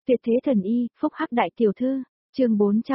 Tuyệt thế thần y, phúc hắc đại tiểu thư, chương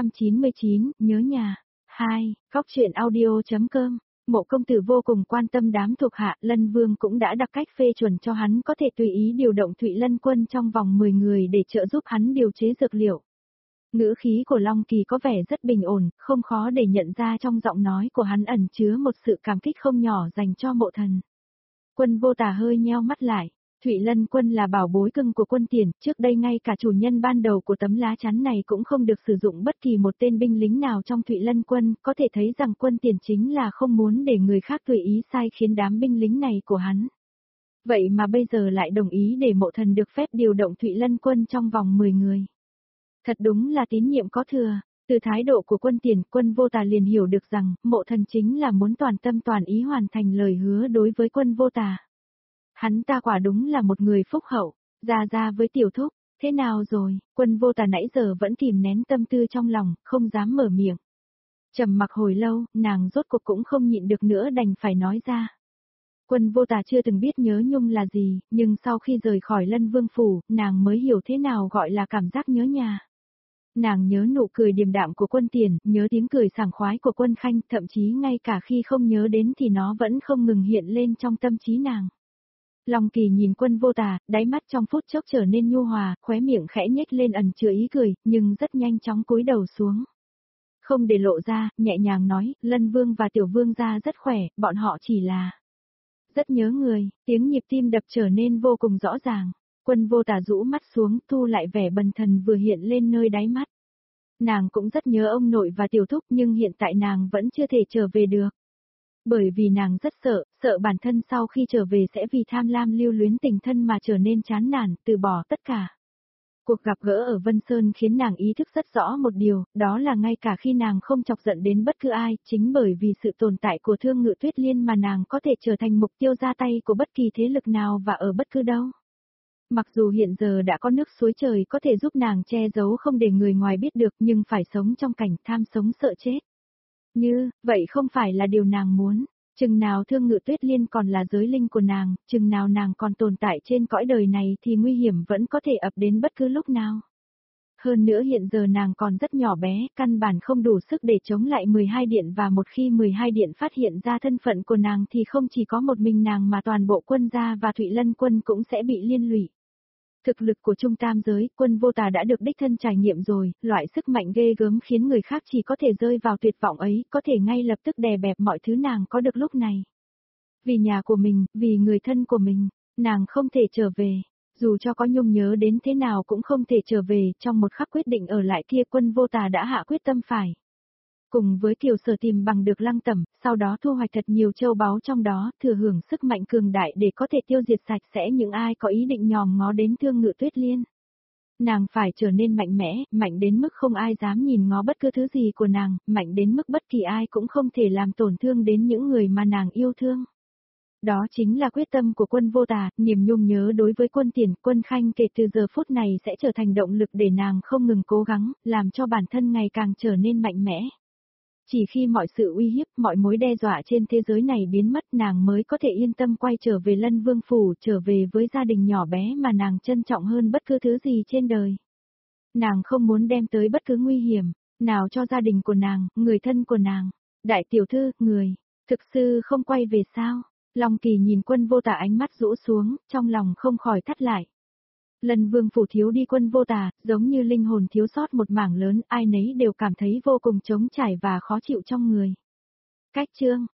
499, nhớ nhà. 2, góc truyện audio.com. Mộ công tử vô cùng quan tâm đám thuộc hạ, Lân Vương cũng đã đặt cách phê chuẩn cho hắn có thể tùy ý điều động Thụy Lân quân trong vòng 10 người để trợ giúp hắn điều chế dược liệu. Ngữ khí của Long Kỳ có vẻ rất bình ổn, không khó để nhận ra trong giọng nói của hắn ẩn chứa một sự cảm kích không nhỏ dành cho Mộ Thần. Quân Vô Tà hơi nheo mắt lại. Thụy Lân quân là bảo bối cưng của quân Tiền, trước đây ngay cả chủ nhân ban đầu của tấm lá chắn này cũng không được sử dụng bất kỳ một tên binh lính nào trong Thụy Lân quân, có thể thấy rằng quân Tiền chính là không muốn để người khác tùy ý sai khiến đám binh lính này của hắn. Vậy mà bây giờ lại đồng ý để Mộ Thần được phép điều động Thụy Lân quân trong vòng 10 người. Thật đúng là tín nhiệm có thừa. Từ thái độ của quân Tiền, Quân Vô Tà liền hiểu được rằng Mộ Thần chính là muốn toàn tâm toàn ý hoàn thành lời hứa đối với Quân Vô Tà. Hắn ta quả đúng là một người phúc hậu. Ra với tiểu thúc, thế nào rồi? Quân Vô Tà nãy giờ vẫn kìm nén tâm tư trong lòng, không dám mở miệng. Trầm mặc hồi lâu, nàng rốt cuộc cũng không nhịn được nữa đành phải nói ra. Quân Vô Tà chưa từng biết nhớ nhung là gì, nhưng sau khi rời khỏi Lân Vương phủ, nàng mới hiểu thế nào gọi là cảm giác nhớ nhà. Nàng nhớ nụ cười điềm đạm của quân Tiền, nhớ tiếng cười sảng khoái của quân Khanh, thậm chí ngay cả khi không nhớ đến thì nó vẫn không ngừng hiện lên trong tâm trí nàng. Long Kỳ nhìn Quân Vô Tà, đáy mắt trong phút chốc trở nên nhu hòa, khóe miệng khẽ nhếch lên ẩn chứa ý cười, nhưng rất nhanh chóng cúi đầu xuống. Không để lộ ra, nhẹ nhàng nói, Lân Vương và Tiểu Vương gia rất khỏe, bọn họ chỉ là rất nhớ người, tiếng nhịp tim đập trở nên vô cùng rõ ràng. Quân Vô Tà rũ mắt xuống, thu lại vẻ bần thần vừa hiện lên nơi đáy mắt. Nàng cũng rất nhớ ông nội và tiểu thúc nhưng hiện tại nàng vẫn chưa thể trở về được. Bởi vì nàng rất sợ bản thân sau khi trở về sẽ vì tham lam lưu luyến tình thân mà trở nên chán nản, từ bỏ tất cả. Cuộc gặp gỡ ở Vân Sơn khiến nàng ý thức rất rõ một điều, đó là ngay cả khi nàng không chọc giận đến bất cứ ai, chính bởi vì sự tồn tại của Thương Ngự Tuyết Liên mà nàng có thể trở thành mục tiêu ra tay của bất kỳ thế lực nào và ở bất cứ đâu. Mặc dù hiện giờ đã có nước suối trời có thể giúp nàng che giấu không để người ngoài biết được nhưng phải sống trong cảnh tham sống sợ chết. Vậy không phải là điều nàng muốn. Chừng nào Thương Ngự Tuyết Liên còn là giới linh của nàng, chừng nào nàng còn tồn tại trên cõi đời này thì nguy hiểm vẫn có thể ập đến bất cứ lúc nào. Hơn nữa hiện giờ nàng còn rất nhỏ bé, căn bản không đủ sức để chống lại 12 điện và một khi 12 điện phát hiện ra thân phận của nàng thì không chỉ có một mình nàng mà toàn bộ quân gia và Thụy Lân quân cũng sẽ bị liên lụy. Thực lực của Trung Tam giới, Quân Vô Tà đã được đích thân trải nghiệm rồi, loại sức mạnh ghê gớm khiến người khác chỉ có thể rơi vào tuyệt vọng ấy, có thể ngay lập tức đè bẹp mọi thứ nàng có được lúc này. Vì nhà của mình, vì người thân của mình, nàng không thể trở về. Dù cho có nhung nhớ đến thế nào cũng không thể trở về, trong một khắc quyết định ở lại kia Quân Vô Tà đã hạ quyết tâm phải. Cùng với Kiều Sở tìm bằng được Lăng Tẩm, sau đó thu hoạch thật nhiều châu báu trong đó, thừa hưởng sức mạnh cường đại để có thể tiêu diệt sạch sẽ những ai có ý định nhòm ngó đến Thương Ngự Tuyết Liên. Nàng phải trở nên mạnh mẽ, mạnh đến mức không ai dám nhìn ngó bất cứ thứ gì của nàng, mạnh đến mức bất kỳ ai cũng không thể làm tổn thương đến những người mà nàng yêu thương. Đó chính là quyết tâm của Quân Vô Tà, niềm nhung nhớ đối với quân Tiền, quân Khanh kể từ giờ phút này sẽ trở thành động lực để nàng không ngừng cố gắng, làm cho bản thân ngày càng trở nên mạnh mẽ. Chỉ khi mọi sự uy hiếp, mọi mối đe dọa trên thế giới này biến mất nàng mới có thể yên tâm quay trở về Lân Vương phủ, trở về với gia đình nhỏ bé mà nàng trân trọng hơn bất cứ thứ gì trên đời. Nàng không muốn đem tới bất cứ nguy hiểm, nào cho gia đình của nàng, người thân của nàng. Đại tiểu thư, người, thực sự không quay về sao? Long Kỳ nhìn Quân Vô Tà ánh mắt rũ xuống, trong lòng không khỏi thắt lại. Lân Vương phủ thiếu đi Quân Vô Tà, giống như linh hồn thiếu sót một mảng lớn, ai nấy đều cảm thấy vô cùng trống trải và khó chịu trong người. Cách chương